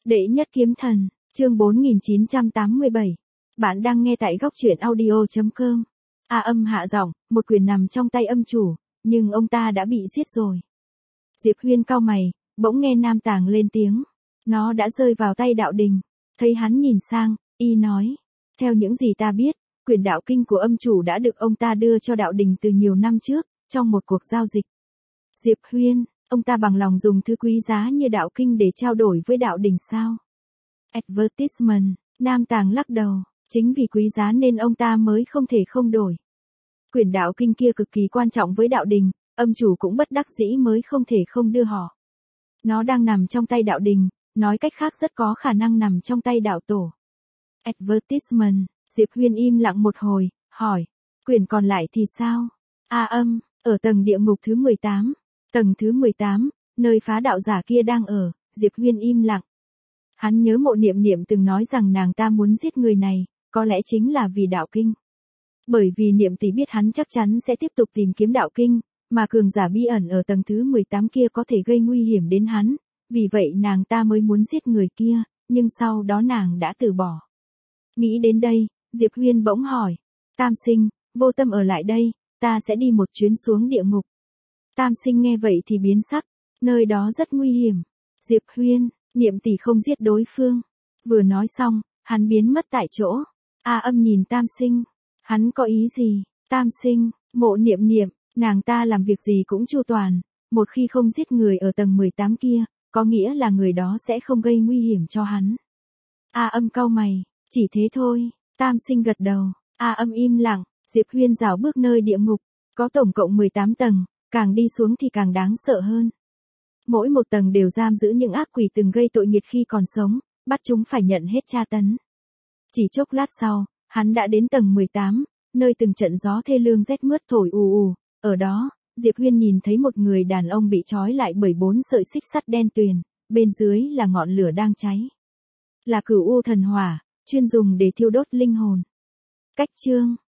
Đệ nhất kiếm thần, chương 4987. Bạn đang nghe tại góc truyện audio.com. A Âm hạ giọng, một quyền nằm trong tay âm chủ, nhưng ông ta đã bị giết rồi. Diệp Huyên cau mày, bỗng nghe Nam Tàng lên tiếng. Nó đã rơi vào tay Đạo Đình. Thấy hắn nhìn sang, y nói. Theo những gì ta biết, quyền đạo kinh của âm chủ đã được ông ta đưa cho Đạo Đình từ nhiều năm trước, trong một cuộc giao dịch. Diệp Huyên, ông ta bằng lòng dùng thứ quý giá như đạo kinh để trao đổi với Đạo Đình sao? Advertisement, Nam Tàng lắc đầu, chính vì quý giá nên ông ta mới không thể không đổi. Quyển đạo kinh kia cực kỳ quan trọng với Đạo Đình, âm chủ cũng bất đắc dĩ mới không thể không đưa họ. Nó đang nằm trong tay Đạo Đình, nói cách khác rất có khả năng nằm trong tay đạo tổ. Advertisement, Diệp Huyên im lặng một hồi, hỏi, quyển còn lại thì sao? A Âm, ở tầng địa ngục thứ 18, tầng thứ 18, nơi phá đạo giả kia đang ở. Diệp Huyên im lặng. Hắn nhớ Mộ Niệm Niệm từng nói rằng nàng ta muốn giết người này, có lẽ chính là vì đạo kinh. Bởi vì Niệm tỷ biết hắn chắc chắn sẽ tiếp tục tìm kiếm đạo kinh, mà cường giả bí ẩn ở tầng thứ 18 kia có thể gây nguy hiểm đến hắn, vì vậy nàng ta mới muốn giết người kia, nhưng sau đó nàng đã từ bỏ. Nghĩ đến đây, Diệp Huyên bỗng hỏi, Tam Sinh, Vô Tâm ở lại đây, ta sẽ đi một chuyến xuống địa ngục. Tam Sinh nghe vậy thì biến sắc, nơi đó rất nguy hiểm. Diệp Huyên, Niệm tỷ không giết đối phương. Vừa nói xong, hắn biến mất tại chỗ. A Âm nhìn Tam Sinh. Hắn có ý gì? Tam Sinh, Mộ Niệm Niệm, nàng ta làm việc gì cũng chu toàn. Một khi không giết người ở tầng 18 kia, có nghĩa là người đó sẽ không gây nguy hiểm cho hắn. A Âm cau mày, chỉ thế thôi. Tam Sinh gật đầu. A Âm im lặng. Diệp Huyên rảo bước nơi địa ngục. Có tổng cộng 18 tầng, càng đi xuống thì càng đáng sợ hơn. Mỗi một tầng đều giam giữ những ác quỷ từng gây tội nghiệt khi còn sống, bắt chúng phải nhận hết tra tấn. Chỉ chốc lát sau, hắn đã đến tầng 18, nơi từng trận gió thê lương rét mướt thổi ù ù. Ở đó, Diệp Huyên nhìn thấy một người đàn ông bị trói lại bởi 4 sợi xích sắt đen tuyền, bên dưới là ngọn lửa đang cháy. Là Cửu U thần hỏa, chuyên dùng để thiêu đốt linh hồn. Cách chương